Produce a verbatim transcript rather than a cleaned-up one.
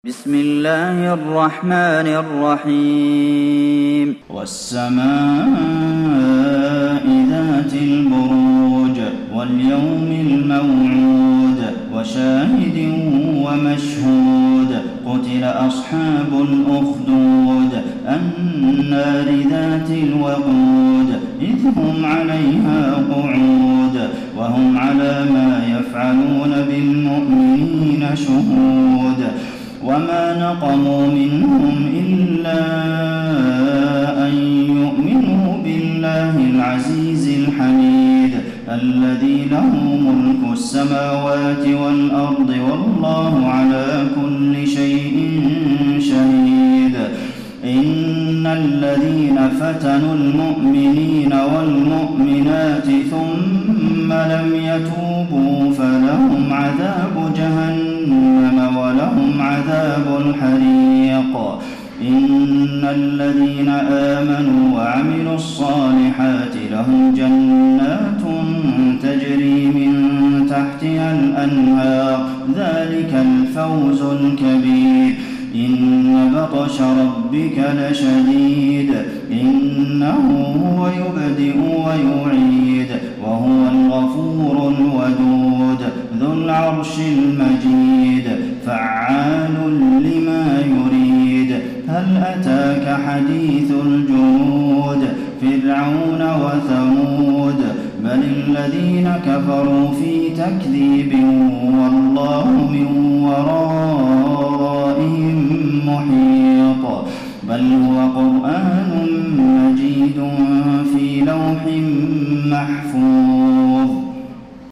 بسم الله الرحمن الرحيم والسماء ذات البروج واليوم الموعود وشاهد ومشهود قتل أصحاب الأخدود النار ذات الوقود إذ هم عليها قعود وهم على ما يفعلون بالمؤمنين شهود وما نقموا منهم إلا أن يؤمنوا بالله العزيز الحميد الذي له ملك السماوات والأرض والله على كل شيء شهيد إن الذين فتنوا المؤمنين والمؤمنات ثم لم يتوبوا فلهم عذاب جهنم ولهم عذاب الحريق إن الذين آمنوا وعملوا الصالحات لهم جنات تجري من تحتها الأنهار ذلك الفوز الكبير إن بطش ربك لشديد إنه هو يبدئ ويعيد وهو الغفور الودود ذو العرش المجيد فعال لما يريد هل أتاك حديث الجنود فرعون وثمود بل الذين كفروا في تكذيب والله من ورائهم محيط بل هو قرآن مجيد في لوح محفوظ